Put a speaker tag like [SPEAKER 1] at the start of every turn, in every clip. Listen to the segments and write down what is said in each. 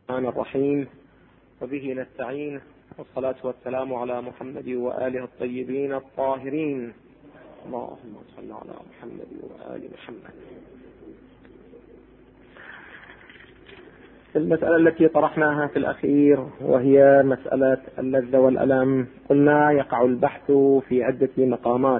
[SPEAKER 1] الرحمن الرحيم، وبه نستعين، والصلاة والسلام على محمد وآله الطيبين الطاهرين. اللهم صل على محمد وآل محمد. المسألة التي طرحناها في الأخير وهي مسألة اللذة والألم، قلنا يقع البحث في عدة مقامات،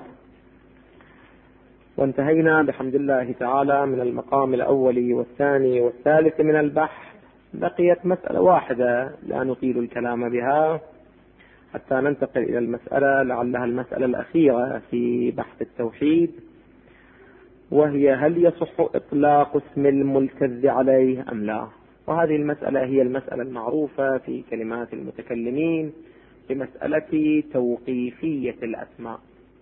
[SPEAKER 1] وانتهينا بحمد الله تعالى من المقام الأول والثاني والثالث من البحث. بقيت مسألة واحدة لا نطيل الكلام بها حتى ننتقل إلى المسألة لعلها المسألة الأخيرة في بحث التوحيد، وهي هل يصح إطلاق اسم الملتذ عليه أم لا؟ وهذه المسألة هي المسألة المعروفة في كلمات المتكلمين بمسألة توقيفية الأسماء.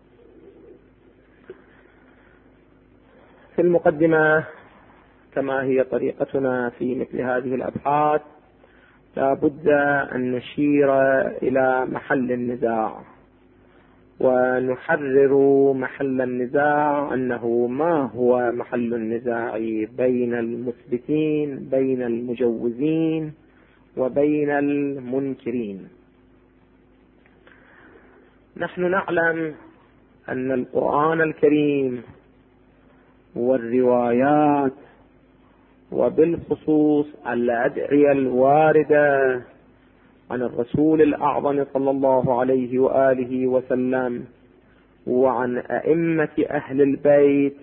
[SPEAKER 1] في المقدمة كما هي طريقتنا في مثل هذه الأبحاث لا بد أن نشير إلى محل النزاع، ونحرر محل النزاع أنه ما هو محل النزاع بين المثبتين، بين المجوزين، وبين المنكرين. نحن نعلم أن القرآن الكريم والروايات، وبالخصوص الأدعية الواردة عن الرسول الأعظم صلى الله عليه وآله وسلم وعن أئمة أهل البيت،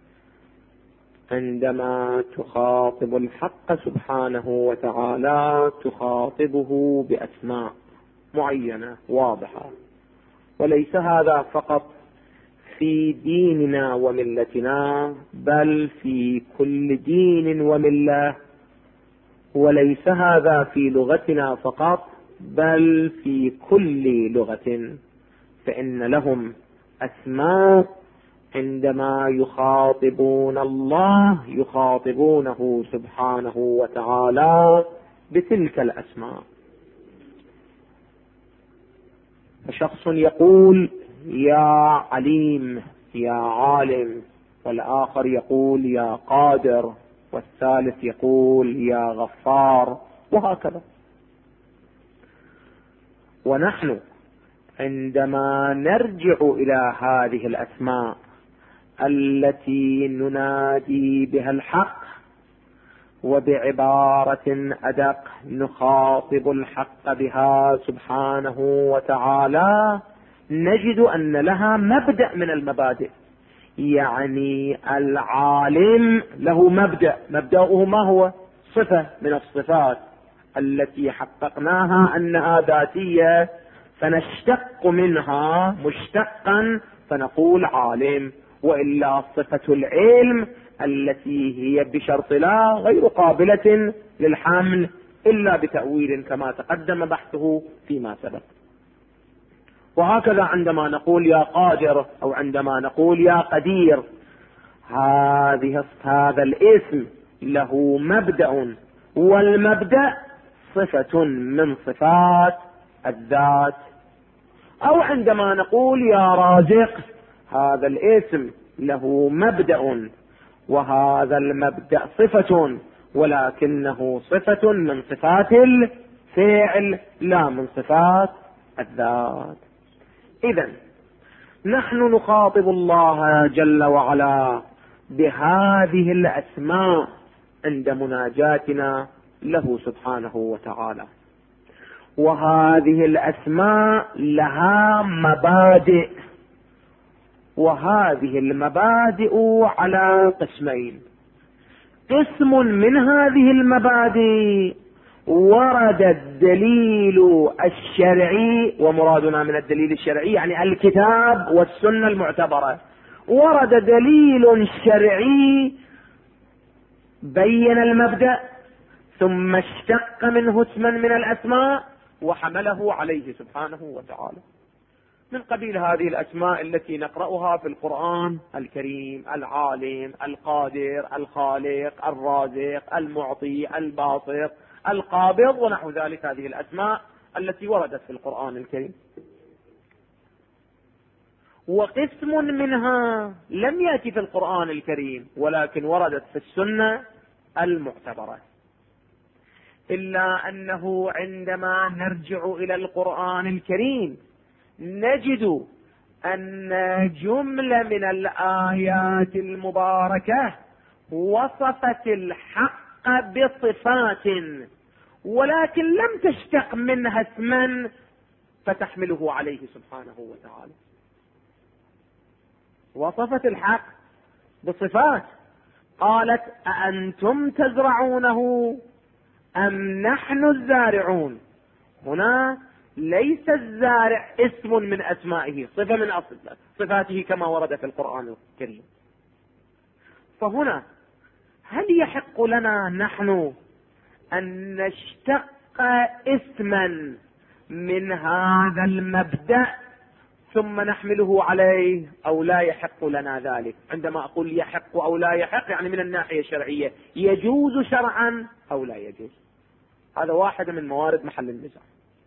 [SPEAKER 1] عندما تخاطب الحق سبحانه وتعالى تخاطبه بأسماء معينة واضحة. وليس هذا فقط في ديننا وملتنا، بل في كل دين وملة. وليس هذا في لغتنا فقط، بل في كل لغة، فإن لهم أسماء عندما يخاطبون الله يخاطبونه سبحانه وتعالى بتلك الأسماء. فشخص يقول يا عليم، يا عالم، والآخر يقول يا قادر، والثالث يقول يا غفار، وهكذا. ونحن عندما نرجع إلى هذه الأسماء التي ننادي بها الحق، وبعبارة أدق نخاطب الحق بها سبحانه وتعالى، نجد أن لها مبدأ من المبادئ. يعني العالم له مبدأه ما هو؟ صفة من الصفات التي حققناها أنها ذاتية، فنشتق منها مشتقا فنقول عالم. وإلا صفة العلم التي هي بشرط لا غير قابلة للحمل إلا بتأويل كما تقدم بحثه فيما سبق. وهكذا عندما نقول يا قادر أو عندما نقول يا قدير، هذا الاسم له مبدأ، والمبدأ صفة من صفات الذات. أو عندما نقول يا رازق، هذا الاسم له مبدأ، وهذا المبدأ صفة، ولكنه صفة من صفات الفعل لا من صفات الذات. إذن نحن نخاطب الله جل وعلا بهذه الأسماء عند مناجاتنا له سبحانه وتعالى، وهذه الأسماء لها مبادئ، وهذه المبادئ على قسمين. قسم من هذه المبادئ ورد الدليل الشرعي، ومرادنا من الدليل الشرعي يعني الكتاب والسنة المعتبرة، ورد دليل شرعي بين المبدأ ثم اشتق منه اسما من الأسماء وحمله عليه سبحانه وتعالى، من قبيل هذه الأسماء التي نقرأها في القرآن الكريم: العالم، القادر، الخالق، الرازق، المعطي، الباسط، القابض، ونحو ذلك. هذه الأسماء التي وردت في القرآن الكريم. وقسم منها لم يأتي في القرآن الكريم ولكن وردت في السنة المعتبرة. إلا أنه عندما نرجع إلى القرآن الكريم نجد أن جملة من الآيات المباركة وصفت الحق بصفات، ولكن لم تشتق منها اسما فتحمله عليه سبحانه وتعالى. وصفت الحق بصفات، قالت أأنتم تزرعونه أم نحن الزارعون. هنا ليس الزارع اسم من أسمائه، صفة من صفاته كما ورد في القرآن الكريم. فهنا هل يحق لنا نحن أن نشتق اسما من هذا المبدأ ثم نحمله عليه، أو لا يحق لنا ذلك؟ عندما أقول يحق أو لا يحق يعني من الناحية الشرعية يجوز شرعا أو لا يجوز. هذا واحد من موارد محل النزاع.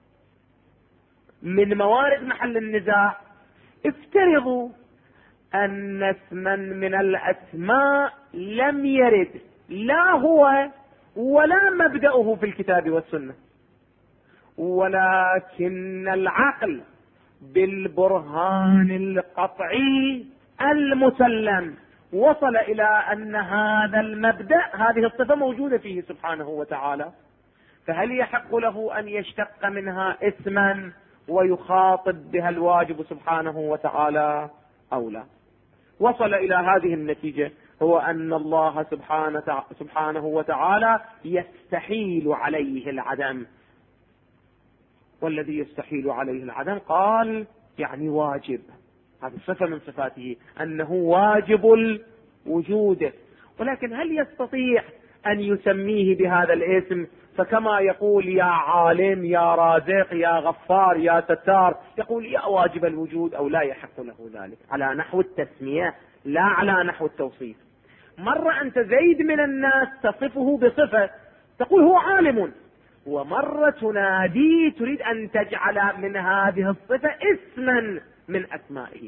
[SPEAKER 1] من موارد محل النزاع، افترضوا أن اسما من الأسماء لم يرد لا هو ولا مبدأه في الكتاب والسنة، ولكن العقل بالبرهان القطعي المسلم وصل إلى أن هذا المبدأ، هذه الصفة موجودة فيه سبحانه وتعالى، فهل يحق له أن يشتق منها اسما ويخاطب بها الواجب سبحانه وتعالى أو لا؟ وصل إلى هذه النتيجة، هو أن الله سبحانه وتعالى يستحيل عليه العدم، والذي يستحيل عليه العدم قال يعني واجب. هذه صفة من صفاته أنه واجب الوجود، ولكن هل يستطيع أن يسميه بهذا الاسم؟ فكما يقول يا عالم، يا رازق، يا غفار، يا ستار، يقول يا واجب الوجود، أو لا يحق له ذلك على نحو التسمية لا على نحو التوصيف. مرة أنت زيد من الناس تصفه بصفة تقول هو عالم، ومرة تنادي تريد أن تجعل من هذه الصفة اسما من أسمائه.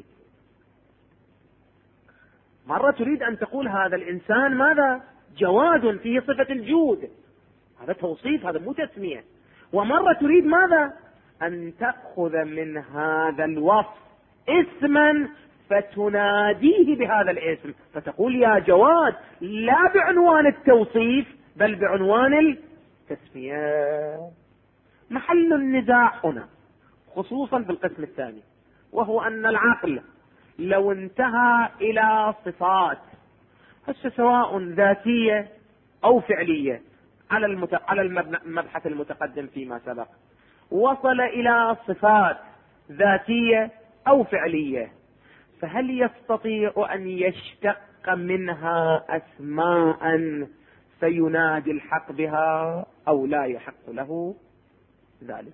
[SPEAKER 1] مرة تريد أن تقول هذا الإنسان ماذا؟ جواد، فيه صفة الجود، هذا توصيف، هذا مو تسمية. ومرة تريد ماذا؟ أن تأخذ من هذا الوصف اسما فتناديه بهذا الاسم، فتقول يا جواد، لا بعنوان التوصيف بل بعنوان التسمية. محل النزاع هنا خصوصا في القسم الثاني، وهو أن العقل لو انتهى إلى صفات سواء ذاتية أو فعلية على المبحث المتقدم فيما سبق، وصل إلى صفات ذاتية أو فعلية، فهل يستطيع أن يشتق منها أسماء فينادي الحق بها أو لا يحق له ذلك؟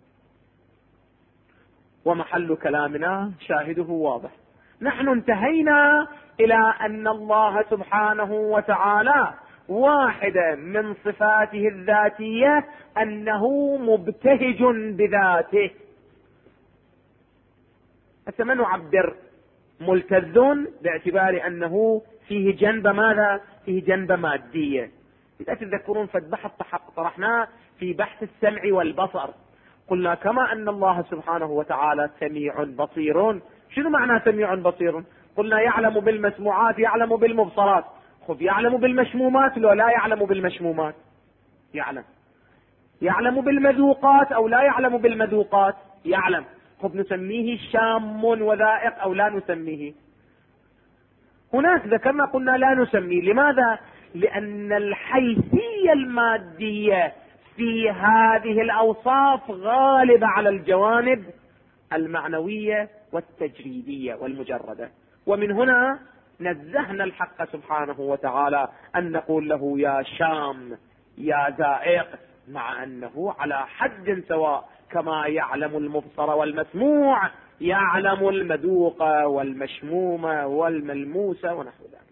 [SPEAKER 1] ومحل كلامنا شاهده واضح. نحن انتهينا إلى أن الله سبحانه وتعالى واحدة من صفاته الذاتية أنه مبتهج بذاته. فما نعبر ملتذ باعتبار أنه فيه جنب ماذا؟ فيه جنب مادية. إذا تذكرون فالبحث طرحناه في بحث السمع والبصر، قلنا كما أن الله سبحانه وتعالى سميع بصير. شنو معنى سميع بصير؟ قلنا يعلم بالمسموعات، يعلم بالمبصرات. خذ يعلم بالمشمومات لو لا يعلم بالمشمومات؟ يعلم بالمذوقات أو لا يعلم بالمذوقات؟ يعلم. خذ نسميه شام وذائق أو لا نسميه؟ هناك ذكرنا قلنا لا نسميه. لماذا؟ لأن الحيثية المادية في هذه الأوصاف غالبة على الجوانب المعنوية والتجريدية والمجردة، ومن هنا نزهنا الحق سبحانه وتعالى أن نقول له يا شام، يا ذائق، مع أنه على حد سواء كما يعلم المبصر والمسموع يعلم المذوق والمشموم والملموس ونحو ذلك.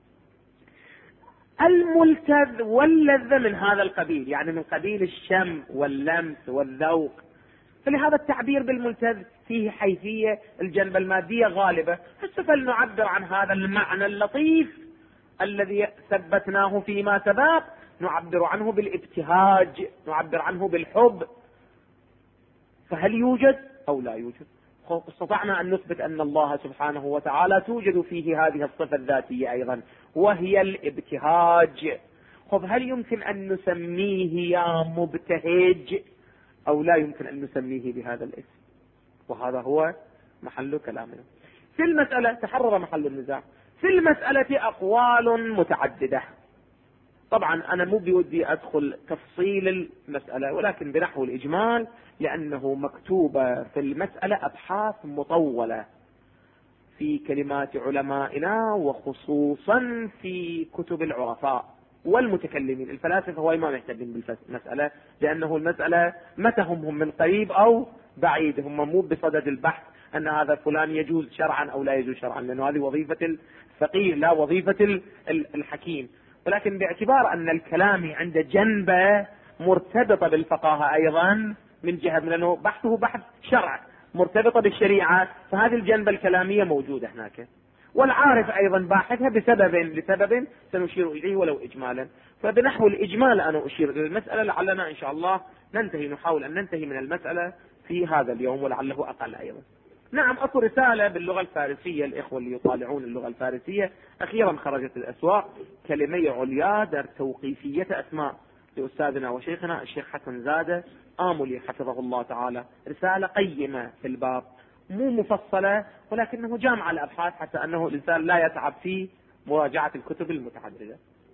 [SPEAKER 1] الملتذ واللذة من هذا القبيل، يعني من قبيل الشم واللمس والذوق، فلهذا التعبير بالملتذ فيه حيثية الجنبة المادية غالبة. هسه فلنعبر عن هذا المعنى اللطيف الذي ثبتناه فيما سبق نعبر عنه بالابتهاج، نعبر عنه بالحب، فهل يوجد أو لا يوجد؟ استطعنا أن نثبت أن الله سبحانه وتعالى توجد فيه هذه الصفة الذاتية أيضا وهي الابتهاج. هل يمكن أن نسميه يا مبتهج أو لا يمكن أن نسميه بهذا الاسم؟ وهذا هو محل كلامنا في المسألة. تحرر محل النزاع في المسألة أقوال متعددة. طبعا أنا مو بودي أدخل تفصيل المسألة، ولكن بنحو الإجمال، لأنه مكتوبة في المسألة أبحاث مطولة في كلمات علمائنا وخصوصا في كتب العرفاء والمتكلمين. الفلاسفة هو ما يهتمون بالمسألة، لأنه المسألة متى هم من قريب أو بعيد، هم مو بصدد البحث أن هذا فلان يجوز شرعا أو لا يجوز شرعا، لأنه هذه وظيفة الفقيه لا وظيفة الحكيم. ولكن باعتبار أن الكلام عند جنبه مرتبطة بالفقاهة أيضا من جهة، لأنه بحثه بحث شرع مرتبطة بالشريعة، فهذه الجنبة الكلامية موجودة هناك، والعارف أيضا باحثها لسبب سنشير إليه ولو إجمالا. فبنحو الإجمال أنا أشير إلى المسألة، لعلنا إن شاء الله نحاول أن ننتهي من المسألة في هذا اليوم ولعله أقل أيضا. نعم، أكو رسالة باللغة الفارسية، الإخوة اللي يطالعون اللغة الفارسية أخيرا خرجت الأسواق، كلمة عليا در توقيفية أسماء لأستاذنا وشيخنا الشيخ حسن زادة آملي حفظه الله تعالى، رسالة قيمة في الباب، مو مفصلة ولكنه جامع الأبحاث حتى أنه الإنسان لا يتعب في مراجعة الكتب المتعددة.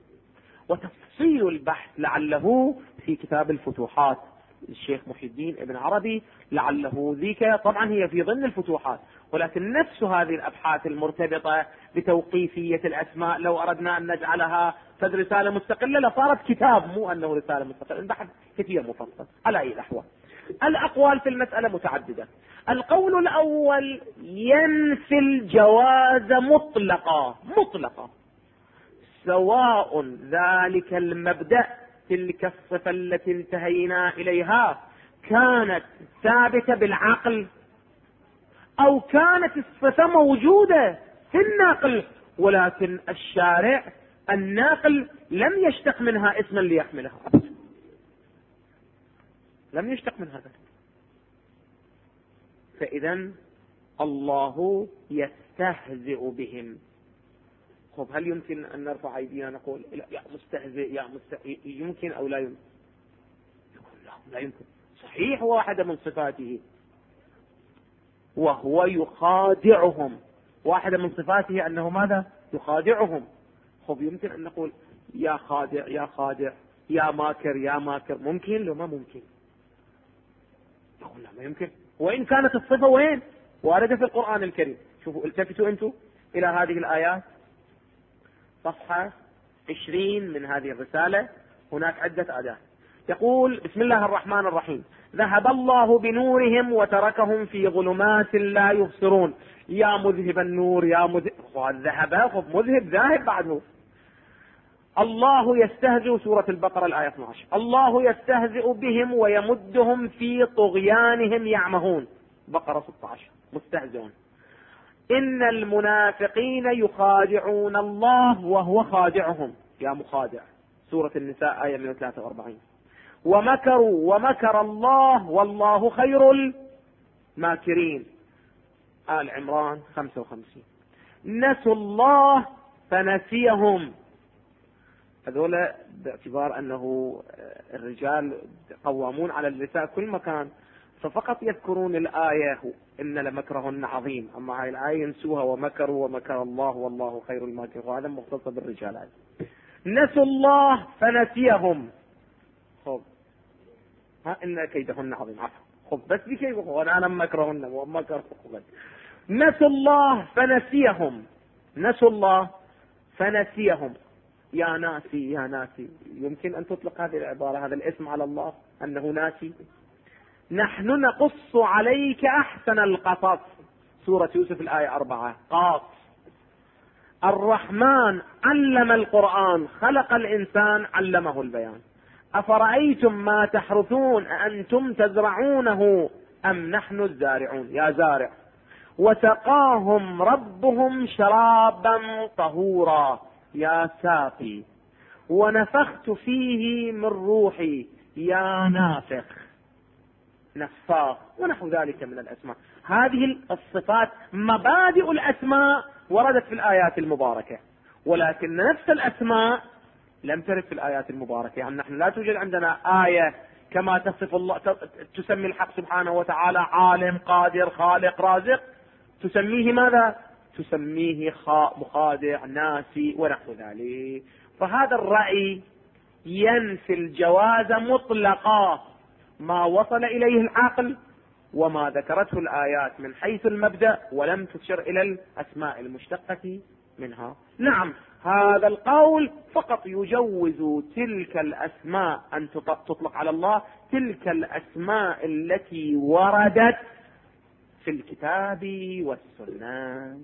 [SPEAKER 1] وتفصيل البحث لعله في كتاب الفتوحات الشيخ محي الدين ابن عربي، لعله ذيك طبعا هي في ضمن الفتوحات، ولكن نفس هذه الأبحاث المرتبطة بتوقيفية الأسماء لو أردنا أن نجعلها فد رسالة مستقلة لصارت كتاب، مو أنه رسالة مستقلة، البحث كثير مفصل. على أي الأحوال الأقوال في المسألة متعددة. القول الأول ينفي الجواز مطلقا، سواء ذلك المبدأ تلك الصفة التي انتهينا إليها كانت ثابتة بالعقل أو كانت الصفة موجودة في الناقل، ولكن الشارع الناقل لم يشتق منها اسما ليحملها، لم يشتق من هذا. فإذا الله يستهزئ بهم. هل يمكن أن نرفع أيدينا نقول يا مستهزئ يا مستهزئ، يمكن أو لا يمكن؟ يقول لا يمكن. صحيح واحدة من صفاته وهو يخادعهم، واحدة من صفاته أنه ماذا؟ يخادعهم. يمكن أن نقول يا خادع يا خادع، يا ماكر يا ماكر، ممكن لو ما ممكن؟ يقول لا ما يمكن، وإن كانت الصفة وين؟ واردة في القرآن الكريم. شوفوا التفتوا أنتم إلى هذه الآيات، صفحة 20 من هذه الرسالة، هناك عدة آيات. يقول بسم الله الرحمن الرحيم: ذهب الله بنورهم وتركهم في ظلمات لا يبصرون. يا مذهب النور يا مذهب الذهب، مذهب ذاهب بعد نور. الله يستهزئ، سورة البقرة الآية 12: الله يستهزئ بهم ويمدهم في طغيانهم يعمهون. بقرة 16 مستهزئون. إن المنافقين يخادعون الله وهو خادعهم، يا مخادع، سورة النساء آية 143. ومكروا ومكر الله والله خير الماكرين، آل عمران 55. نسوا الله فنسيهم. هذول باعتبار أنه الرجال قوامون على النساء كل مكان، ففقط يذكرون الآية إن لمكرهن عظيم، أما هاي الآية ينسوها: ومكروا ومكر الله والله خير الماكرين، وهذا مختص بالرجال. نسوا الله فنسيهم. إن كيدهن عظيم، بس بكي وأنا مكرهن ومكر. نسوا الله فنسيهم، نسوا الله فنسيهم. يا ناسي يا ناسي، يمكن أن تطلق هذه العبارة، هذا الاسم على الله أنه ناسي؟ نحن نقص عليك أحسن القصص، سورة يوسف الآية 4 قاف. الرحمن علم القرآن، خلق الإنسان علمه البيان. أفرأيتم ما تحرثون أأنتم تزرعونه أم نحن الزارعون، يا زارع. وسقاهم ربهم شرابا طهورا، يا ساقي. ونفخت فيه من روحي، يا نافخ، نفاخ، ونحو ذلك من الأسماء. هذه الصفات مبادئ الأسماء وردت في الآيات المباركة، ولكن نفس الأسماء لم ترد في الآيات المباركة. يعني نحن لا توجد عندنا آية كما تصف الله، تسمي الحق سبحانه وتعالى عالم، قادر، خالق، رازق، تسميه ماذا؟ تسميه مخادع، ناسي، ونحو ذلك. فهذا الرأي ينفي الجواز مطلقا ما وصل إليه العقل وما ذكرته الآيات من حيث المبدأ، ولم تشر إلى الأسماء المشتقة منها. نعم، هذا القول فقط يجوز تلك الأسماء أن تطلق على الله، تلك الأسماء التي وردت في الكتاب والسنة.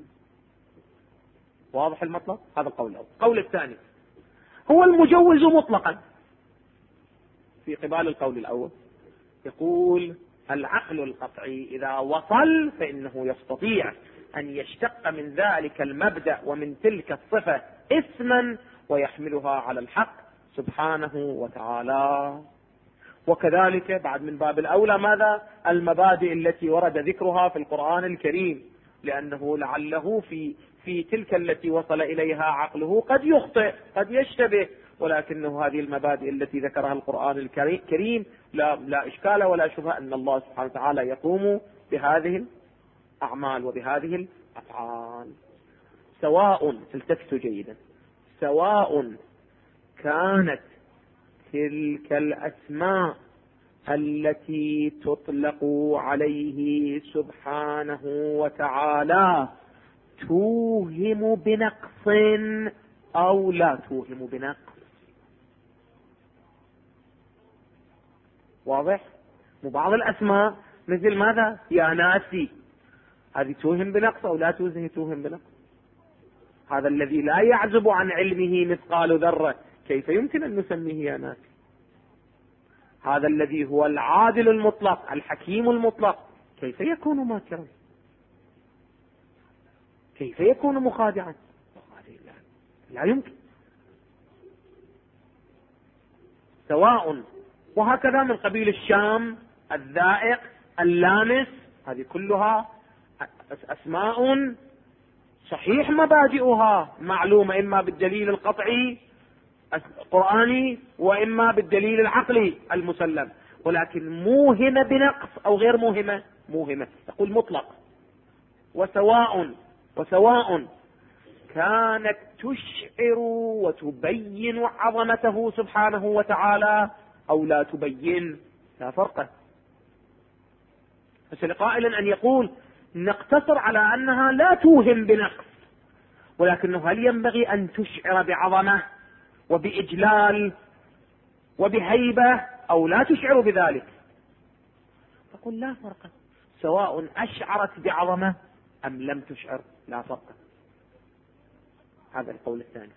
[SPEAKER 1] واضح المطلب؟ هذا القول الأول. القول الثاني هو المجوز مطلقا في قبال القول الأول. يقول العقل القطعي إذا وصل فإنه يستطيع أن يشتق من ذلك المبدأ ومن تلك الصفة اسما ويحملها على الحق سبحانه وتعالى. وكذلك بعد من باب الأولى ماذا؟ المبادئ التي ورد ذكرها في القرآن الكريم، لأنه لعله في تلك التي وصل إليها عقله قد يخطئ، قد يشتبه، ولكنه هذه المبادئ التي ذكرها القرآن الكريم لا إشكال ولا شبهة أن الله سبحانه وتعالى يقوم بهذه الأعمال وبهذه الأفعال. سواء، التفتوا جيدا، سواء كانت تلك الأسماء التي تطلق عليه سبحانه وتعالى توهم بنقص أو لا توهم بنقص. واضح؟ وبعض الأسماء مثل ماذا؟ يا ناسي، هذه توهم بنقص أو لا توهم بنقص؟ هذا الذي لا يعزب عن علمه مثقال ذرة كيف يمكن أن نسميه يا ناسي؟ هذا الذي هو العادل المطلق الحكيم المطلق كيف يكون ماكرا؟ كيف يكون مخادعا؟ لا يمكن. سواء، وهكذا من قبيل الشام، الذائق، اللامس، هذه كلها أسماء صحيح مبادئها معلومة إما بالدليل القطعي القرآني وإما بالدليل العقلي المسلم، ولكن موهمة بنقص أو غير موهمة؟ موهمة. يقول مطلق. وسواء كانت تشعر وتبين عظمته سبحانه وتعالى أو لا تبين، لا فرق. فلقائل أن يقول نقتصر على أنها لا توهم بنقص، ولكنه هل ينبغي أن تشعر بعظمة وبإجلال وبهيبة أو لا تشعر بذلك؟ تقول لا فرق، سواء أشعرت بعظمة أم لم تشعر لا فرق. هذا القول الثاني.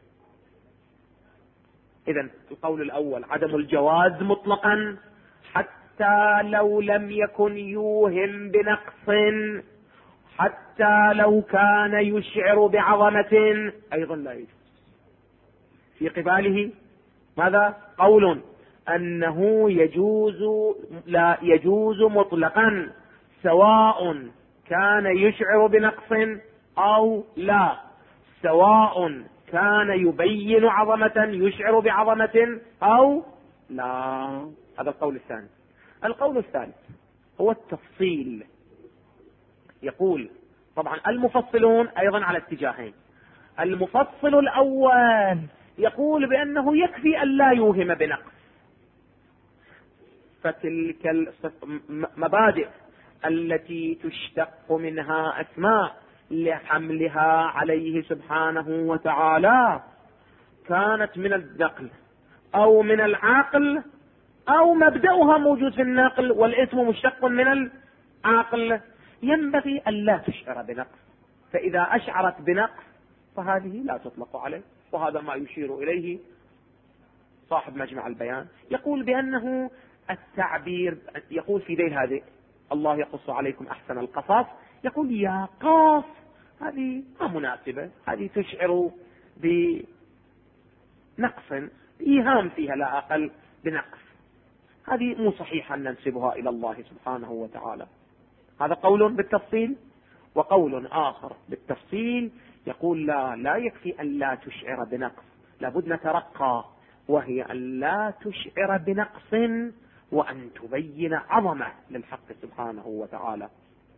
[SPEAKER 1] إذن القول الأول عدم الجواز مطلقا حتى لو لم يكن يوهم بنقص، حتى لو كان يشعر بعظمة أيضا لا يجوز. في قباله ماذا؟ قول أنه لا يجوز مطلقا سواء كان يشعر بنقص أو لا، سواء كان يبين عظمة يشعر بعظمة أو لا. هذا القول الثاني. القول الثالث هو التفصيل. يقول طبعا المفصلون أيضا على اتجاهين. المفصل الأول يقول بأنه يكفي أن لا يوهم بنقص، فتلك المبادئ التي تشتق منها أسماء لحملها عليه سبحانه وتعالى كانت من النقل أو من العقل أو مبدأها موجود في النقل والاسم مشتق من العقل، ينبغي أن لا تشعر بنقص. فإذا أشعرت بنقص فهذه لا تطلق عليه. وهذا ما يشير إليه صاحب مجمع البيان، يقول بأنه التعبير، يقول في ذيل هذه الله يقص عليكم أحسن القصص، يقول يا قاف، هذه ما مناسبة، هذه تشعر بنقص، إيهام فيها لا أقل بنقص، هذه مو صحيح أن ننسبها إلى الله سبحانه وتعالى. هذا قول بالتفصيل. وقول آخر بالتفصيل يقول لا يكفي أن لا تشعر بنقص، لابد نترقى، وهي أن لا تشعر بنقص وأن تبين عظمة للحق سبحانه وتعالى.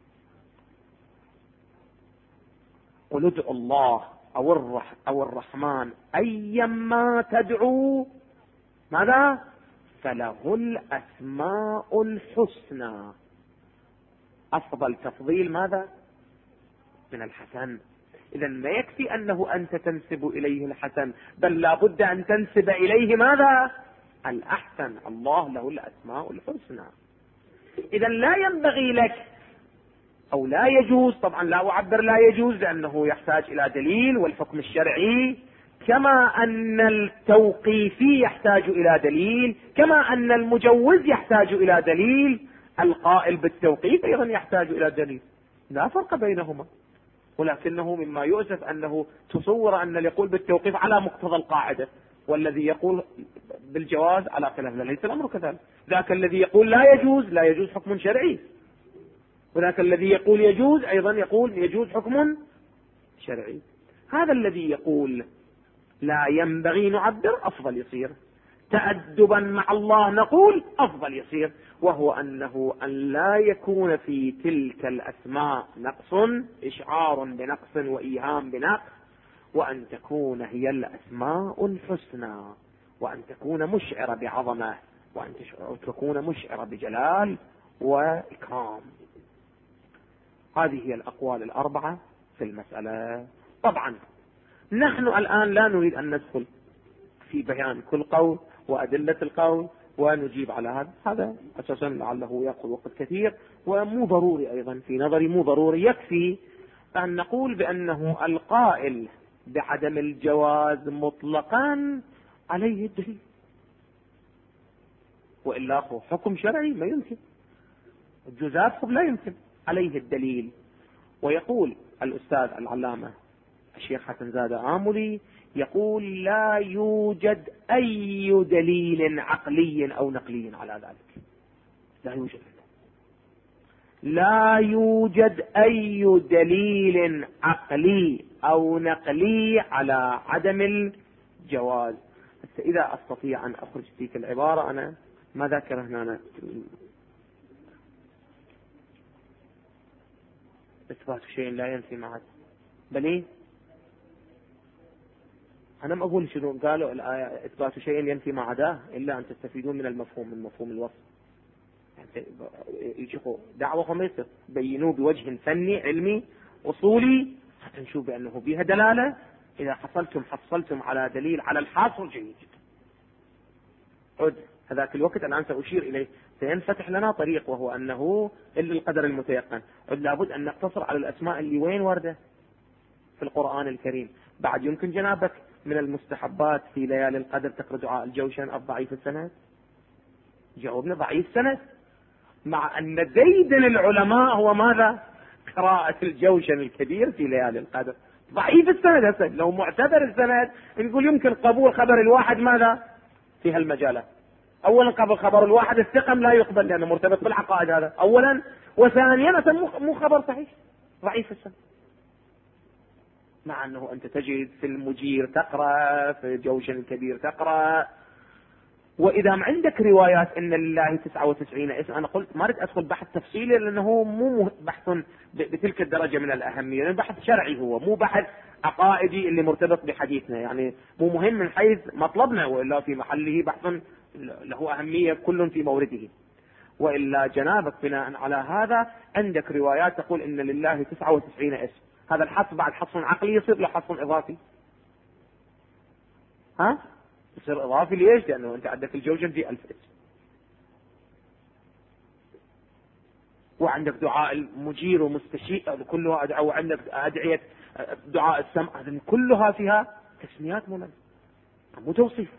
[SPEAKER 1] قل ادعوا الله أو الرحمن أيما تدعو ماذا فله الأسماء الحسنى. أفضل تفضيل ماذا من الحسن. إذا ما يكفي أنه أنت تنسب إليه الحسن، بل لابد أن تنسب إليه ماذا الأحسن. الله له الأسماء الحسنى. إذا لا ينبغي لك أو لا يجوز، طبعا لا أعبر لا يجوز لأنه يحتاج إلى دليل، والحكم الشرعي كما أن التوقيفي يحتاج إلى دليل، كما أن المجوز يحتاج إلى دليل، القائل بالتوقيف أيضا يحتاج إلى دليل، لا فرق بينهما. ولكنه مما يؤسف أنه تصور أن اللي يقول بالتوقيف على مقتضى القاعدة، والذي يقول بالجواز على خلاف. ليس الأمر كذلك. ذاك الذي يقول لا يجوز حكم شرعي، وذاك الذي يقول يجوز أيضا يقول يجوز حكم شرعي. هذا الذي يقول لا ينبغي نعبر أفضل يصير، تأدبا مع الله نقول أفضل يصير، وهو أنه أن لا يكون في تلك الأسماء نقص، إشعار بنقص وإيهام بنقص، وأن تكون هي الأسماء الحسنى، وأن تكون مشعرة بعظمة، وأن تكون مشعرة بجلال وإكرام. هذه هي الأقوال الأربعة في المسألة. طبعا نحن الآن لا نريد أن ندخل في بيان كل قول وأدلة القول ونجيب على هذا أساسا لعله يأخذ وقت كثير، ومو ضروري أيضا في نظري، مو ضروري. يكفي أن نقول بأنه القائل بعدم الجواز مطلقا عليه الدليل، وإلا هو حكم شرعي ما يمكن، الجزاء لا يمكن، عليه الدليل. ويقول الأستاذ العلامة الشيخ حسن زادة آملي يقول لا يوجد أي دليل عقلي أو نقلي على ذلك، لا يوجد أي دليل عقلي أو نقلي على عدم الجواز. إذا أستطيع أن أخرج تلك العبارة، أنا ما ذاكر هنا إثبات شيء لا ينفي معه، بل أنا ما أقول شنو قالوا الآية إثبات شيء ينفي ما عداه إلا أن تستفيدون من المفهوم، من مفهوم الوصف. يعني يشوفوا دعوة يصير بينوه بوجه فني علمي أصولي حتى نشوف بأنه بها دلالة. إذا حصلتم على دليل على الحاصل جيد جدا. عد هذاك الوقت الآن سأشير إليه سينفتح لنا طريق، وهو أنه إلا القدر المتيقن. عد لابد أن نقتصر على الأسماء اللي وين وردة في القرآن الكريم. بعد يمكن جنابك من المستحبات في ليالي القدر تقرأ دعاء الجوشن الضعيف السند. جاوبنا ضعيف سند، مع أن زيد العلماء هو ماذا قراءة الجوشن الكبير في ليالي القدر. ضعيف السند هسه لو معتبر السند نقول يمكن قبول خبر الواحد ماذا في هالمجالات. أولا قبل خبر الواحد الثقم لا يقبل لأنه مرتبط بالعقائد هذا أولا، وثانيا مو خبر صحيح، ضعيف السند. مع أنه أنت تجد في المجير تقرأ، في جوشن الكبير تقرأ. وإذا ما عندك روايات إن لله 99 اسم، أنا قلت ما أريد أدخل بحث تفصيلي لأنه مو بحث بتلك الدرجة من الأهمية، لأنه بحث شرعي، هو مو بحث عقائدي اللي مرتبط بحديثنا، يعني مو مهم من حيث مطلبنا، وإلا في محله بحث له أهمية كل في مورده. وإلا جنابك بناء على هذا عندك روايات تقول إن لله 99 اسم، هذا الحص بعد حص عقلي يصير له حص إضافي. يصير إضافي ليش؟ لأنه أنت عندك الجوجن في 1000 اسم، وعندك دعاء المجير ومستشيء كلها، أو عندك أدعية دعاء السمع، هذه كلها فيها تسميات مو توصيف.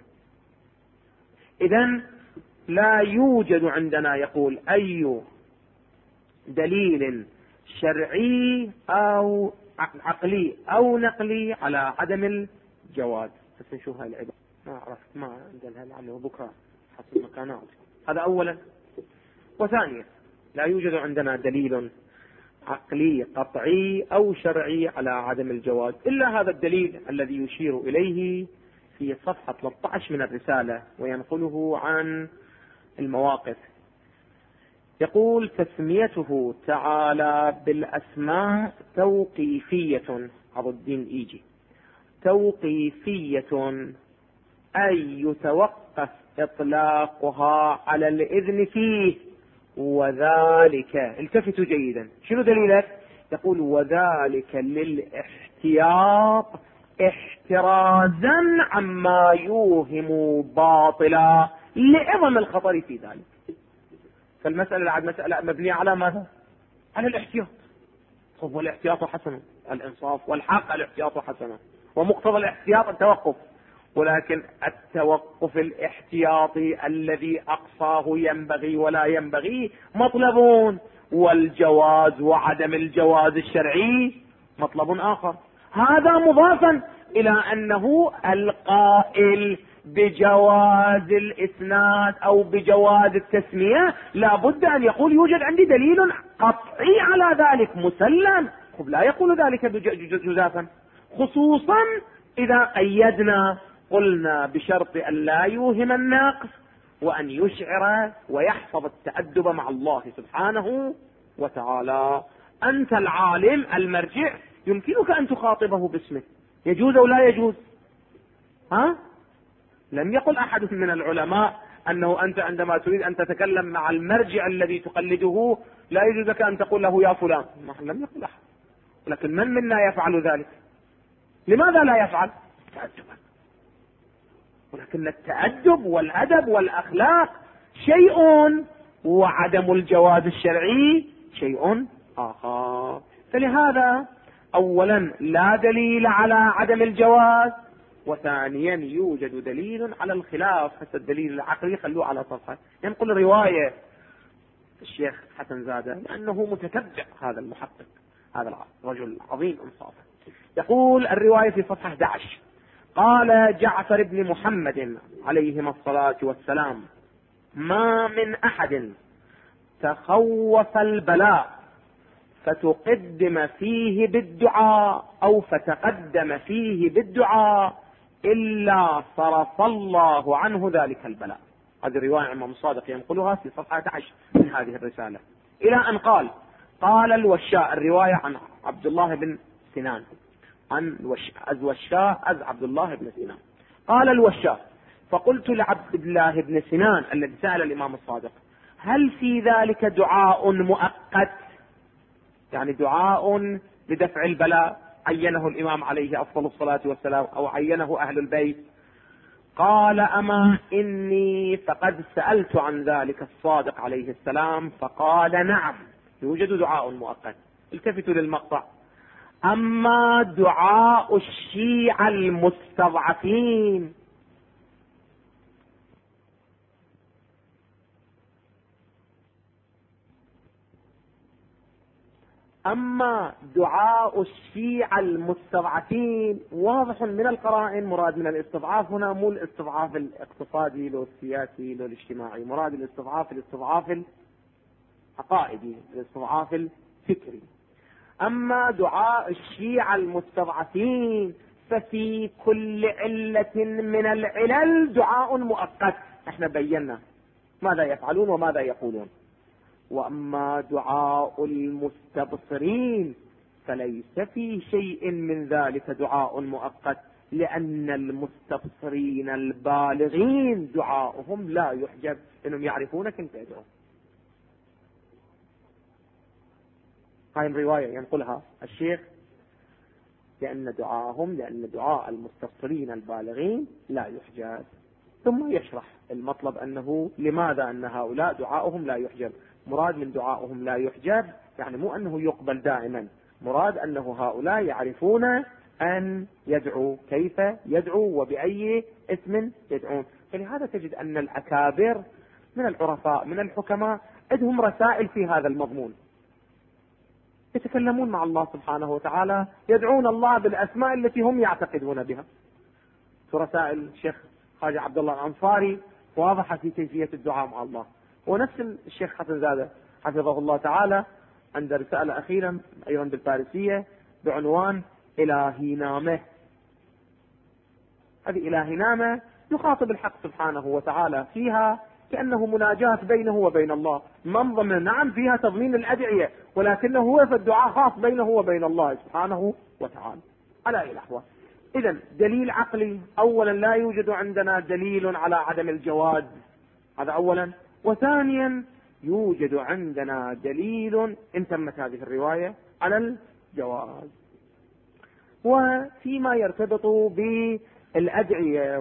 [SPEAKER 1] إذن لا يوجد عندنا يقول أي دليل شرعي أو عقلي أو نقلي على عدم الجواز. بس نشوف هاي العبارة ما عرفت، ما عندنا لعله بكرة حسب مكانات. هذا أولا. وثانيا، لا يوجد عندنا دليل عقلي قطعي أو شرعي على عدم الجواز إلا هذا الدليل الذي يشير إليه في صفحة 13 من الرسالة وينقله عن المواقف. يقول: تسميته تعالى بالأسماء توقيفية، عبد الدين إيجي، توقيفية أي يتوقف إطلاقها على الإذن فيه، وذلك، التفتوا جيدا، شنو دليلك؟ يقول: وذلك للاحتياط احترازا عما يوهم باطلا لعظم الخطر في ذلك. فالمسألة عاد مسألة مبنية على ماذا؟ على الاحتياط. طب والاحتياط حسن، الإنصاف والحق الاحتياط حسن، ومقتضى الاحتياط التوقف، ولكن التوقف الاحتياطي الذي أقصاه ينبغي ولا ينبغي مطلب، والجواز وعدم الجواز الشرعي مطلب آخر. هذا مضافا إلى أنه القائل بجواز الإسناد أو بجواز التسمية لا بد أن يقول يوجد عندي دليل قطعي على ذلك مسلم. لا يقول ذلك جزافا، خصوصا إذا قيدنا قلنا بشرط أن لا يوهم الناقص، وأن يشعر ويحفظ التأدب مع الله سبحانه وتعالى. أنت العالم المرجع، يمكنك أن تخاطبه باسمه، يجوز أو لا يجوز؟ لم يقل أحد من العلماء أنه أنت عندما تريد أن تتكلم مع المرجع الذي تقلده لا يجوز لك أن تقول له يا فلان، لم يقل أحد. لكن من منا يفعل ذلك؟ لماذا لا يفعل؟ تأدبا. ولكن التأدب والأدب والأخلاق شيء، وعدم الجواز الشرعي شيء آخر. فلهذا أولا لا دليل على عدم الجواز، وثانيا يوجد دليل على الخلاف. حتى الدليل العقلي خلوه على صفحة. ينقل رواية الشيخ حسن زادة لأنه متتبع هذا المحقق، هذا الرجل العظيم انصافا. يقول الرواية في صفحة 11: قال جعفر بن محمد عليهما الصلاة والسلام: ما من أحد تخوف البلاء فتقدم فيه بالدعاء أو فتقدم فيه بالدعاء إلا صرف الله عنه ذلك البلاء. هذه الرواية الإمام الصادق ينقلها في صفحة 11 من هذه الرسالة، إلى أن قال الوشاء، الرواية عن عبد الله بن سنان، عن الوشاء عبد الله بن سنان. قال الوشاء: فقلت لعبد الله بن سنان الذي سأل الإمام الصادق: هل في ذلك دعاء مؤقت، يعني دعاء لدفع البلاء عينه الإمام عليه أفضل الصلاة والسلام أو عينه أهل البيت؟ قال: أما إني فقد سألت عن ذلك الصادق عليه السلام فقال: نعم، يوجد دعاء مؤقت. التفتوا للمقطع: أما دعاء الشيعة المستضعفين واضح من القرائن مراد من الاستضعاف هنا مو الاستضعاف الاقتصادي لو السياسي لو الاجتماعي، مراد الاستضعاف العقائدي، الاستضعاف الفكري. أما دعاء الشيعة المستضعفين ففي كل علة من العلل دعاء مؤقت. احنا بينا ماذا يفعلون وماذا يقولون. وأما دعاء المستبصرين فليس في شيء من ذلك دعاء مؤقت، لأن المستبصرين البالغين دعاؤهم لا يحجب، إنهم يعرفون كيف يدعون. هاي الرواية ينقلها الشيخ لأن دعاء المستبصرين البالغين لا يحجب، ثم يشرح المطلب أنه لماذا أن هؤلاء دعاؤهم لا يحجب. مراد من دعاؤهم لا يحجب يعني مو أنه يقبل دائما، مراد أنه هؤلاء يعرفون أن يدعوا، كيف يدعوا وبأي اسم يدعون. فلهذا تجد أن الأكابر من العرفاء من الحكماء عندهم رسائل في هذا المضمون، يتكلمون مع الله سبحانه وتعالى، يدعون الله بالأسماء التي هم يعتقدون بها. رسائل الشيخ خواجة عبد الله الأنصاري واضحة في كيفية الدعاء مع الله. ونفس الشيخ حسن زادة حفظه الله تعالى عند رسالة أخيرا أيضا بالفارسية بعنوان إلهي نامه. هذه إلهي نامه يخاطب الحق سبحانه وتعالى فيها كأنه مناجاة بينه وبين الله، منظمة نعم فيها تضمين الأدعية، ولكنه هو في الدعاء خاص بينه وبين الله سبحانه وتعالى على أي لحظة. إذا دليل عقلي، أولا لا يوجد عندنا دليل على عدم الجواز، هذا أولا. وثانيا يوجد عندنا دليل إن تمت هذه الرواية على الجواز. وفيما يرتبط بالأدعية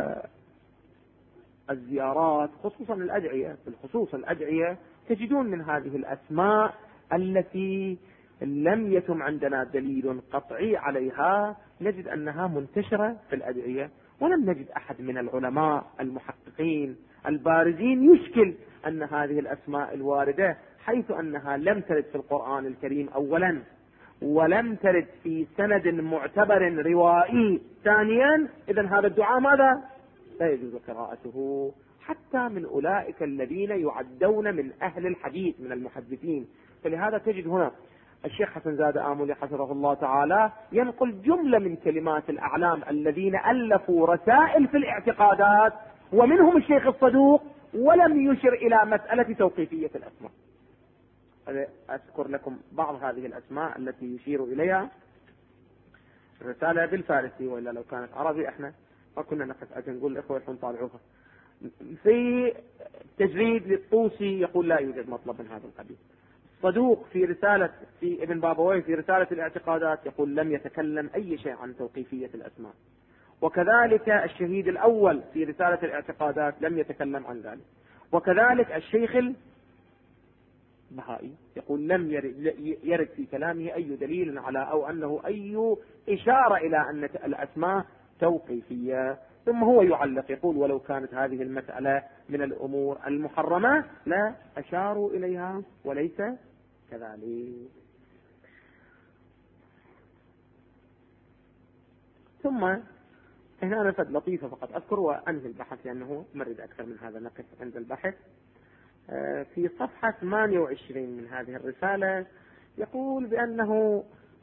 [SPEAKER 1] والزيارات، خصوصا الأدعية، بالخصوص الأدعية، تجدون من هذه الأسماء التي لم يتم عندنا دليل قطعي عليها نجد أنها منتشرة في الأدعية، ولم نجد أحد من العلماء المحققين البارزين يشكل أن هذه الأسماء الواردة، حيث أنها لم ترد في القرآن الكريم أولا، ولم ترد في سند معتبر روائي ثانيا، إذن هذا الدعاء ماذا؟ لا يجوز قراءته حتى من أولئك الذين يعدون من أهل الحديث من المحدثين. فلهذا تجد هنا الشيخ حسن زادة آملي حفظه الله تعالى ينقل جملة من كلمات الأعلام الذين ألفوا رسائل في الاعتقادات، ومنهم الشيخ الصدوق، ولم يشر إلى مسألة توقيفية الأسماء. أذكر لكم بعض هذه الأسماء التي يشير إليها الرسالة بالفارسي، وإلا لو كانت عربي احنا ما كنا نقف نقول الإخوة يحون طالعوها. في تجريد للطوسي يقول لا يوجد مطلب من هذا القبيل. صدوق في رسالة في ابن بابويه في رسالة الاعتقادات يقول لم يتكلم أي شيء عن توقيفية الأسماء. وكذلك الشهيد الأول في رسالة الاعتقادات لم يتكلم عن ذلك. وكذلك الشيخ البهائي يقول لم يرد في كلامه أي دليل على أو أنه أي إشارة إلى أن الأسماء توقيفية. ثم هو يعلق يقول ولو كانت هذه المسألة من الأمور المحرمة لا أشاروا إليها وليس كذلك. ثم هنا نفد لطيفة فقط أذكر وأنهي البحث لأنه مرد أكثر من هذا نقف عند البحث. في صفحة 28 من هذه الرسالة يقول بأنه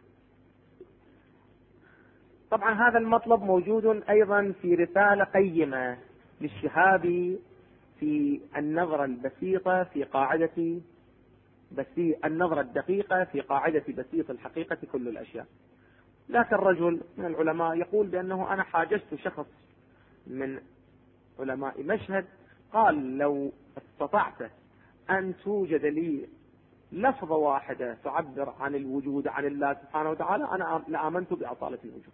[SPEAKER 1] طبعا هذا المطلب موجود أيضا في رسالة قيمة للشهابي في النظرة البسيطة في قاعدة النظرة الدقيقة في قاعدة بسيط الحقيقة كل الأشياء. ذاك الرجل من العلماء يقول بأنه أنا حاجزت شخص من علماء مشهد قال لو استطعت أن توجد لي لفظة واحدة تعبر عن الوجود عن الله سبحانه وتعالى أنا لآمنت بأصالة الوجود.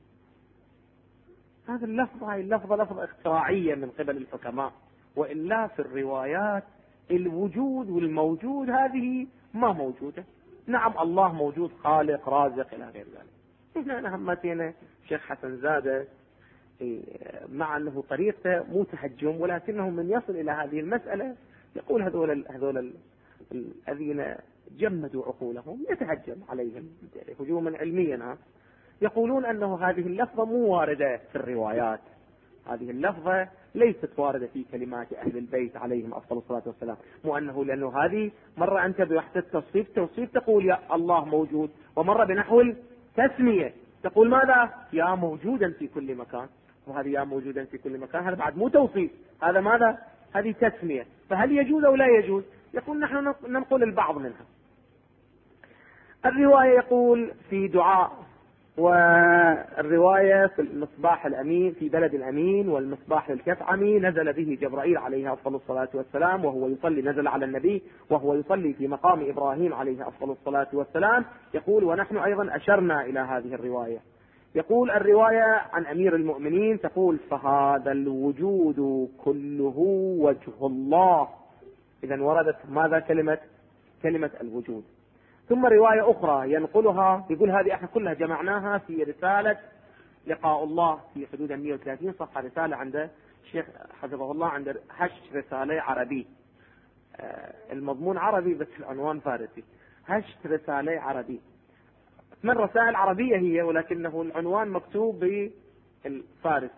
[SPEAKER 1] هذه اللفظة لفظة اختراعية من قبل الحكماء، وإلا في الروايات الوجود والموجود هذه ما موجودة. نعم الله موجود خالق رازق إلى غير ذلك. هنا همتنا شيخ حسن زادة مع أنه طريقته مو تهجم، ولكنه من يصل إلى هذه المسألة يقول هذول الذين جمدوا عقولهم يتهجم عليهم هجوما علميا. يقولون أنه هذه اللفظة مو واردة في الروايات، هذه اللفظة ليست واردة في كلمات أهل البيت عليهم أفضل الصلاة والسلام، مو أنه لأنه هذه مرة أنت بوحدة توصيف تقول يا الله موجود، ومرة بنحو التسمية تقول ماذا؟ يا موجودا في كل مكان، وهذه يا موجودا في كل مكان هذا بعد مو توصيف، هذا ماذا؟ هذه تسمية. فهل يجوز أو لا يجوز؟ يقول نحن ننقل البعض منها. الرواية يقول في دعاء، والرواية في المصباح الأمين في بلد الأمين والمصباح الكفعمي نزل به جبرائيل عليه أفضل الصلاة والسلام وهو يصلي، نزل على النبي وهو يصلي في مقام إبراهيم عليه أفضل الصلاة والسلام. يقول ونحن أيضا أشرنا إلى هذه الرواية. يقول الرواية عن أمير المؤمنين تقول فهذا الوجود كله وجه الله. إذن وردت ماذا؟ كلمة الوجود. ثم رواية أخرى ينقلها يقول هذه احنا كلها جمعناها في رسالة لقاء الله في حدود 130 صفحة، رسالة عند الشيخ حفظه الله عند هش رسالة عربي، المضمون عربي بس العنوان فارسي، هش رسالة عربي، 8 رسائل عربية هي ولكنه العنوان مكتوب بالفارسي،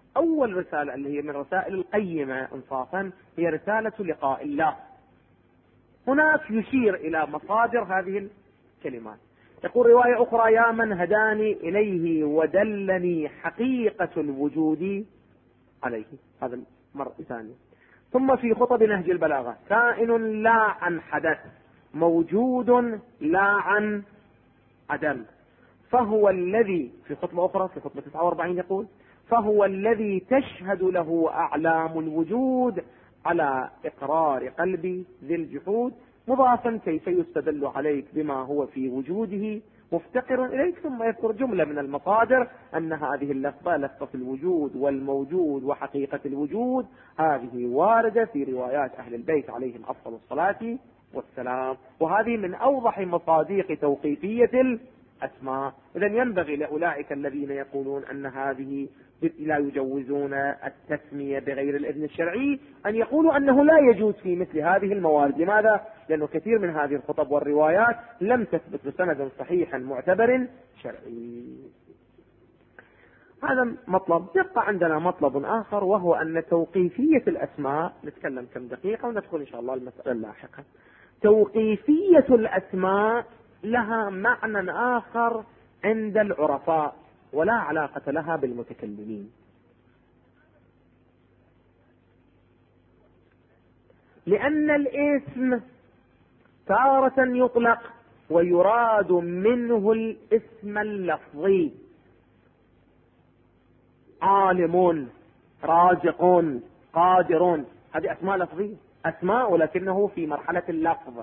[SPEAKER 1] أول رسالة اللي هي من رسائل القيمة إنصافا هي رسالة لقاء الله. هناك يشير إلى مصادر هذه الكلمات. يقول رواية أخرى: يا من هداني إليه ودلني حقيقة الوجود عليه. هذا مرة ثانية. ثم في خطب نهج البلاغة: كائن لا عن حدث، موجود لا عن عدم، فهو الذي، في خطبة أخرى في خطبة 49 يقول: فهو الذي تشهد له أعلام الوجود على إقرار قلبي ذي الجحود، مضافا كيف يستدل عليك بما هو في وجوده مفتقر إليك. ثم يذكر جملة من المصادر أن هذه اللفظة، لفظة الوجود والموجود وحقيقة الوجود، هذه واردة في روايات أهل البيت عليهم أفضل الصلاة والسلام، وهذه من أوضح مصادق توقيفية الأسماء. إذن ينبغي لأولئك الذين يقولون أن هذه لا يجوزون التسمية بغير الإذن الشرعي أن يقولوا أنه لا يجوز في مثل هذه الموارد. لماذا؟ لأنه كثير من هذه الخطب والروايات لم تثبت بسند صحيح معتبر شرعي. هذا مطلب. يبقى عندنا مطلب آخر، وهو أن توقيفية الأسماء، نتكلم كم دقيقة وندخل إن شاء الله المسألة اللاحقة. توقيفية الأسماء لها معنى آخر عند العرفاء ولا علاقة لها بالمتكلمين. لأن الاسم تارة يطلق ويراد منه الاسم اللفظي: عالم، رازق، قادر. هذه أسماء لفظية، أسماء ولكنه في مرحلة اللفظ.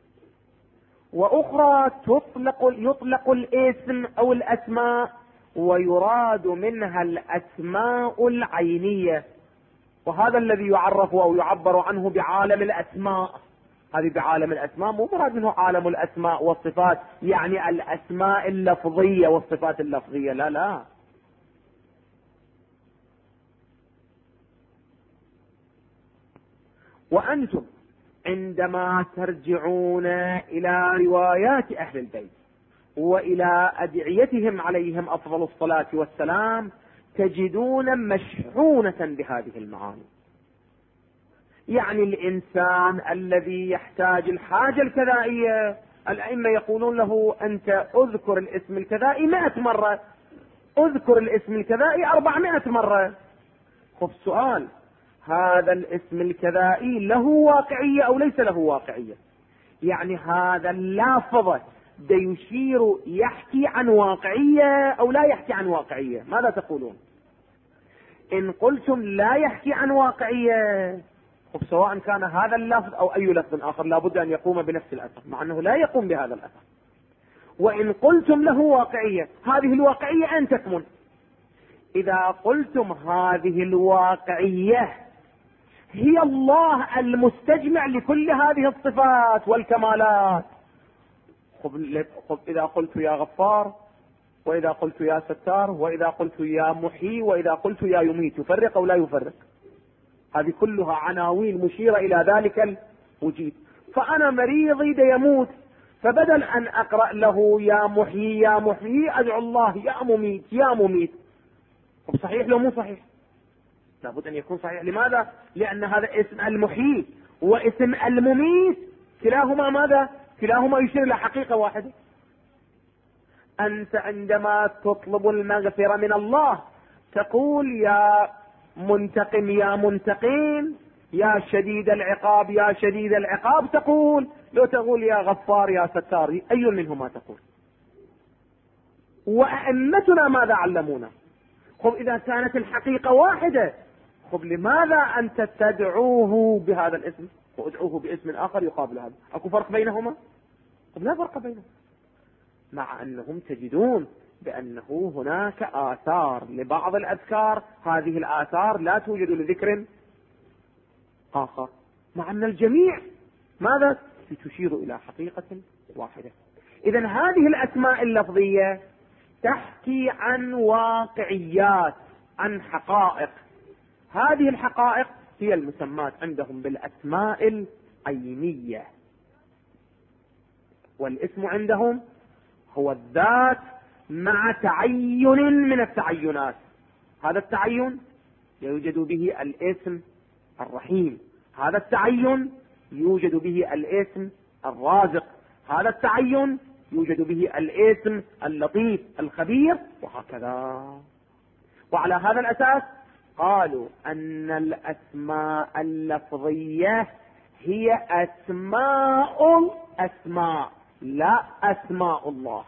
[SPEAKER 1] وأخرى يطلق الاسم أو الأسماء ويراد منها الأسماء العينية، وهذا الذي يعرف أو يعبر عنه بعالم الأسماء. هذه بعالم الأسماء مو مراد منه عالم الأسماء والصفات، يعني الأسماء اللفظية والصفات اللفظية، لا لا. وأنتم عندما ترجعون إلى روايات أهل البيت وإلى أدعيتهم عليهم أفضل الصلاة والسلام تجدون مشحونة بهذه المعاني. يعني الإنسان الذي يحتاج الحاجة الكذائية، الأئمة يقولون له: أنت أذكر الاسم الكذائي 100 مرة، أذكر الاسم الكذائي 400 مرة. خب سؤال: هذا الاسم الكذائي له واقعية أو ليس له واقعية؟ يعني هذا اللافظة ده يشير، يحكي عن واقعية أو لا يحكي عن واقعية؟ ماذا تقولون؟ إن قلتم لا يحكي عن واقعية، خب سواء كان هذا اللفظ أو أي لفظ آخر لابد أن يقوم بنفس الأثر، مع أنه لا يقوم بهذا الأثر. وإن قلتم له واقعية، هذه الواقعية أن تكمن. إذا قلتم هذه الواقعية هي الله المستجمع لكل هذه الصفات والكمالات، خب إذا قلت يا غفار، وإذا قلت يا ستار، وإذا قلت يا محيي، وإذا قلت يا يميت، يفرق أو لا يفرق؟ هذه كلها عناوين مشيرة إلى ذلك الوجود. فأنا مريضي ده يموت، فبدل أن أقرأ له يا محيي يا محيي أدعو الله يا مميت يا مميت. طب صحيح لو مو صحيح؟ لابد أن يكون صحيح. لماذا؟ لأن هذا اسم المحيي واسم المميت كلاهما ماذا؟ كلاهما يشير إلى حقيقة واحدة. أنت عندما تطلب المغفرة من الله تقول يا منتقم يا منتقم، يا شديد العقاب يا شديد العقاب تقول، لو تقول يا غفار يا ستار، أي منهما تقول؟ وأئمتنا ماذا علمونا؟ خب إذا كانت الحقيقة واحدة، خب لماذا أنت تدعوه بهذا الاسم وادعوه باسم آخر يقابل هذا؟ أكو فرق بينهما؟ خب لا فرق بينهما، مع أنهم تجدون بأنه هناك آثار لبعض الأذكار، هذه الآثار لا توجد لذكر آخر، مع أن الجميع ماذا؟ تشير إلى حقيقة واحدة. إذن هذه الأسماء اللفظية تحكي عن واقعيات، عن حقائق. هذه الحقائق هي المسمات عندهم بالأسماء العينية. والاسم عندهم هو الذات مع تعين من التعينات. هذا التعين يوجد به الاسم الرحيم. هذا التعين يوجد به الاسم الرازق. هذا التعين يوجد به الاسم اللطيف الخبير، وهكذا. وعلى هذا الأساس قالوا أن الأسماء اللفظية هي أسماء لا أسماء الله.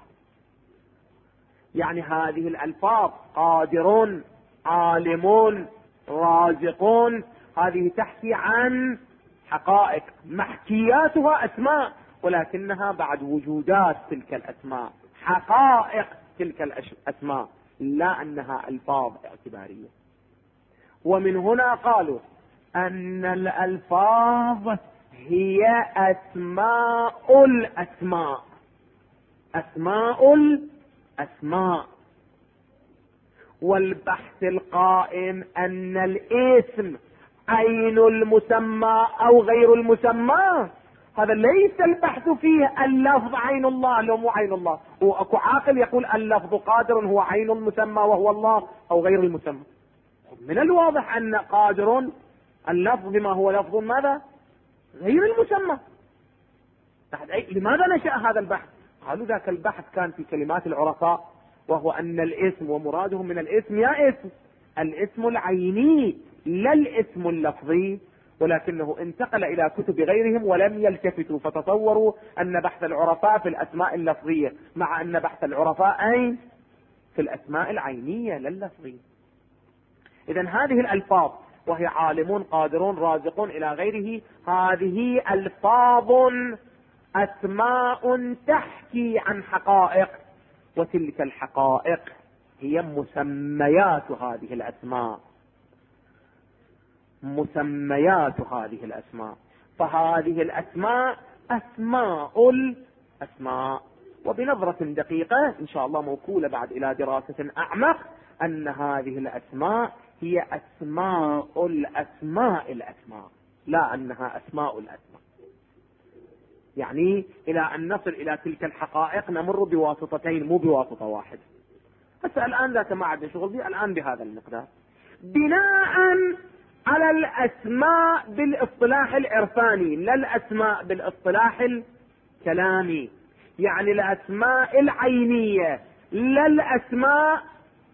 [SPEAKER 1] يعني هذه الألفاظ قادر، عالم، رازقون، هذه تحكي عن حقائق، محكياتها أسماء، ولكنها بعد وجودات تلك الأسماء، حقائق تلك الأسماء، لا أنها ألفاظ اعتبارية. ومن هنا قالوا أن الألفاظ هي أسماء الأسماء، أسماء الأسماء. والبحث القائم أن الاسم عين المسمى أو غير المسمى، هذا ليس البحث فيه اللفظ عين الله لو مو عين الله. واكو عاقل يقول اللفظ قادر هو عين المسمى وهو الله او غير المسمى. من الواضح ان قادر اللفظ بما هو لفظ ماذا؟ غير المسمى. لماذا نشأ هذا البحث؟ قالوا ذاك البحث كان في كلمات العرفاء، وهو ان الاسم ومرادهم من الاسم يا اسم الاسم العيني لا الاسم اللفظي، ولكنه انتقل الى كتب غيرهم ولم يلتفتوا، فتصوروا ان بحث العرفاء في الاسماء اللفظية، مع ان بحث العرفاء اين؟ في الاسماء العينية لا اللفظية. اذا هذه الالفاظ وهي عالمون، قادرون، رازقون الى غيره، هذه الفاظ اسماء تحكي عن حقائق، وتلك الحقائق هي مسميات هذه الاسماء، مسميات هذه الاسماء. فهذه الاسماء اسماء الاسماء. وبنظرة دقيقة ان شاء الله موكولة بعد الى دراسة اعمق، ان هذه الاسماء هي اسماء الاسماء الاسماء، لا انها اسماء الاسماء. يعني الى ان نصل الى تلك الحقائق نمر بواسطتين مو بواسطة واحدة. بس الان ذاك ما عندنا شغل به الان بهذا المقدار. بناء على الاسماء بالاصطلاح العرفاني لا الاسماء بالاصطلاح الكلامي، يعني الاسماء العينية لا الاسماء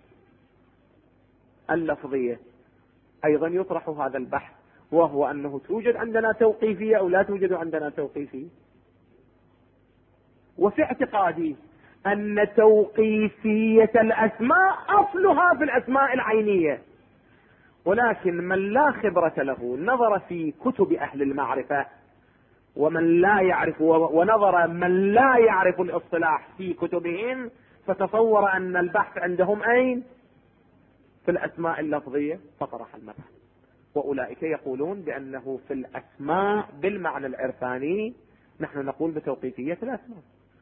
[SPEAKER 1] اللفظية، ايضا يطرح هذا البحث، وهو انه توجد عندنا توقيفية او لا توجد عندنا توقيفية. وفي اعتقادي ان توقيفية الاسماء اصلها في الاسماء العينية، ولكن من لا خبرة له نظر في كتب اهل المعرفة، ومن لا يعرف ونظر من لا يعرف الاصطلاح في كتبهم، فتصور ان البحث عندهم اين؟ في الاسماء اللفظية، فطرح المبحث. واولئك يقولون بانه في الاسماء بالمعنى العرفاني نحن نقول بتوقيفية الاسماء،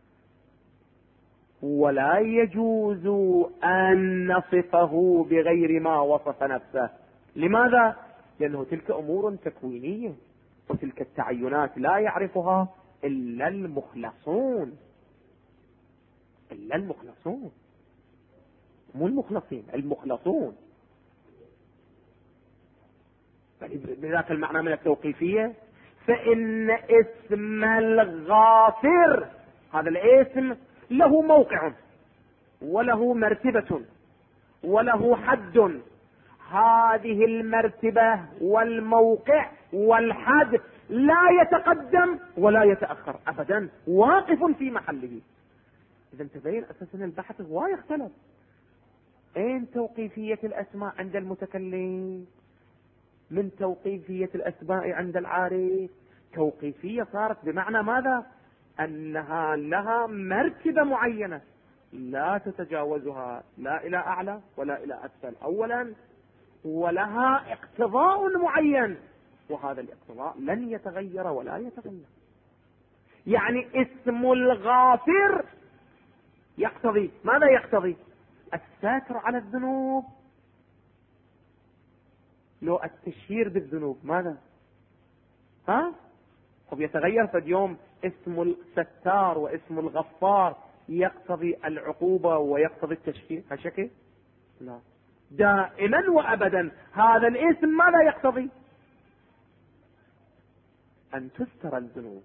[SPEAKER 1] ولا يجوز ان نصفه بغير ما وصف نفسه. لماذا؟ لانه تلك امور تكوينية، وتلك التعينات لا يعرفها الا المخلصون، الا المخلصون، مو المخلصين، المخلصون. بذاك المعنى من التوقيفية. فإن اسم الغافر هذا الاسم له موقع وله مرتبة وله حد، هذه المرتبة والموقع والحد لا يتقدم ولا يتأخر أبدا، واقف في محله. إذا تبين أساسا البحث هو يختلف. أين توقيفية الأسماء عند المتكلم من توقيفية الأسماء عند العارف؟ توقيفية صارت بمعنى ماذا؟ أنها لها مرتبة معينة لا تتجاوزها لا إلى أعلى ولا إلى أسفل أولا، ولها اقتضاء معين، وهذا الاقتضاء لن يتغير ولا يتغير. يعني اسم الغافر يقتضي ماذا؟ يقتضي الستر على الذنوب، لو التشهير بالذنوب ماذا؟ طب يتغير. فاليوم اسم الستار واسم الغفار يقتضي العقوبة ويقتضي التشهير هالشكل؟ لا. دائما وأبدا. هذا الاسم ماذا يقتضي؟ أن تستر الذنوب.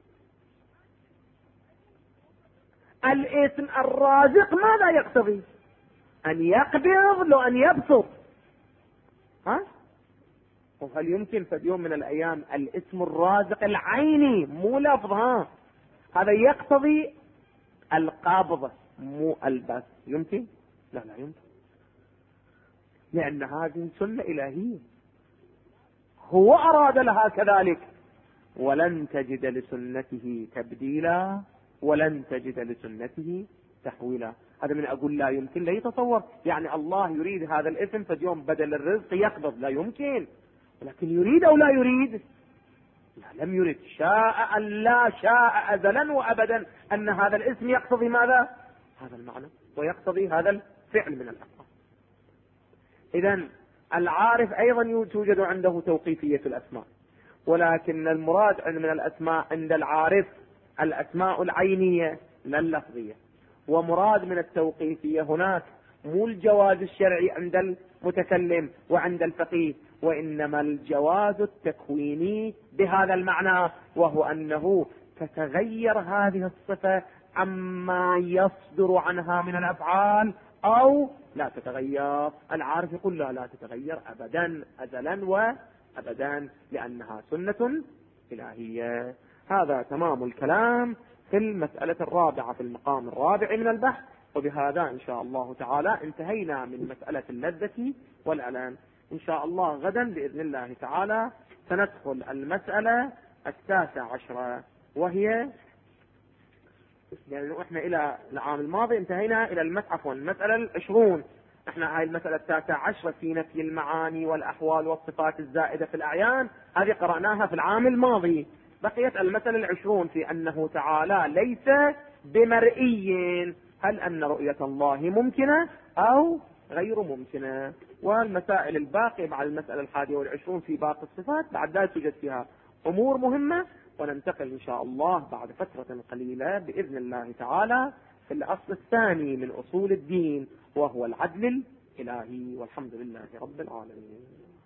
[SPEAKER 1] الاسم الرازق ماذا يقتضي؟ أن يقبض لو أن يبسط. وهل يمكن في يوم من الأيام الاسم الرازق العيني مو لفظ هذا يقتضي القبض مو البسط؟ يمكن؟ لا يمكن، لأن هذه سنة إلهية هو أراد لها كذلك. ولن تجد لسنته تبديلا ولن تجد لسنته تحويلا. هذا من أقول لا يمكن، لا يتصور يعني الله يريد هذا الاسم فاليوم بدل الرزق يقبض، لا يمكن. لكن يريد أو لا يريد؟ لا، لم يريد. شاء أن لا شاء أزلا وأبدا أن هذا الاسم يقتضي ماذا؟ هذا المعنى ويقتضي هذا الفعل من الأفعال. إذن العارف أيضا توجد عنده توقيفية الأسماء، ولكن المراد من الأسماء عند العارف الأسماء العينية لا اللفظية. ومراد من التوقيفية هناك مو الجواز الشرعي عند المتكلم وعند الفقيه، وإنما الجواز التكويني بهذا المعنى، وهو أنه تتغير هذه الصفة عما يصدر عنها من الأفعال أو لا تتغير. العارف يقول لا تتغير أبدا أزلا وأبدا لأنها سنة إلهية. هذا تمام الكلام في المسألة الرابعة في المقام الرابع من البحث. وبهذا إن شاء الله تعالى انتهينا من مسألة اللذة والألم. إن شاء الله غدا بإذن الله تعالى سندخل المسألة 19، وهي يعني احنا إلى العام الماضي انتهينا إلى المسألة 20. احنا هاي المسألة 19 في نفي المعاني والأحوال والصفات الزائدة في الأعيان، هذه قرأناها في العام الماضي. بقيت المسألة 20 في أنه تعالى ليس بمرئي، هل أن رؤية الله ممكنة أو غير ممكنة. والمسائل الباقية بعد المسألة 21 في باقي الصفات بعد ذلك توجد فيها أمور مهمة. وننتقل إن شاء الله بعد فترة قليلة بإذن الله تعالى في الأصل الثاني من أصول الدين، وهو العدل الإلهي. والحمد لله رب العالمين.